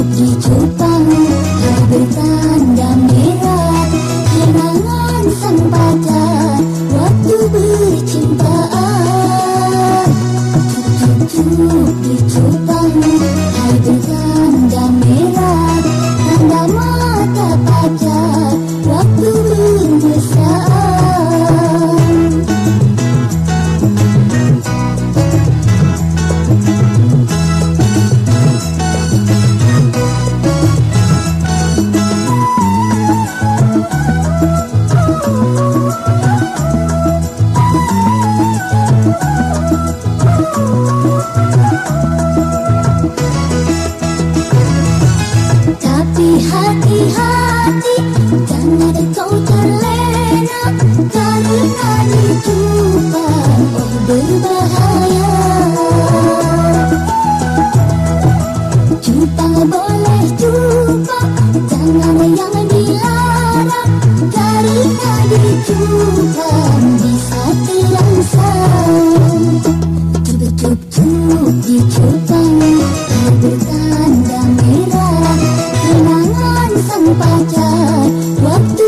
cucuk di cupang, bertanda merah, kenangan sang pacar waktu bercintaan. Cucuk di cupang, bertanda merah, tanda mata pacar waktu bermesraan. Tapi hati-hati, jangan kau terlena, karena di cupang oh berbahaya. Cupang boleh cupang, jangan yang dilarang, karena di cupang bisa terangsang. Cucuk di cupang, bertanda merah, kenangan sang pacar waktu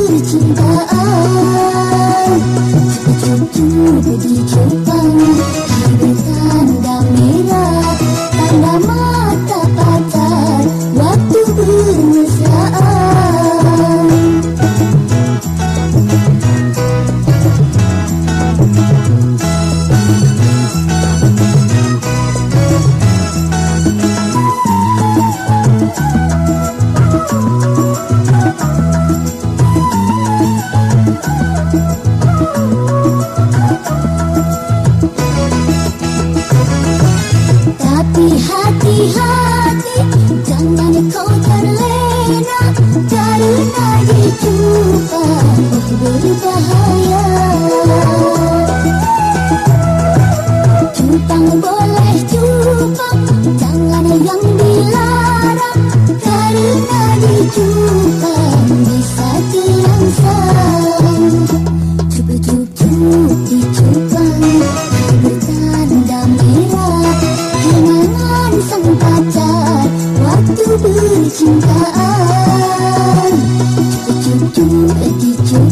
bercintaan. Cucuk di cupang, bertanda merah, tanda mata pacar waktu bermesraan. Tapi hati-hati, jangan kau terlena, karena di cupang oh berbahaya. Cupang boleh cupang, jangan yang dilarang, karena di cupang bisa terangsang. Cucuk di cupang, bertanda merah, kenangan sang pacar waktu bercintaan. Cucuk di cupang,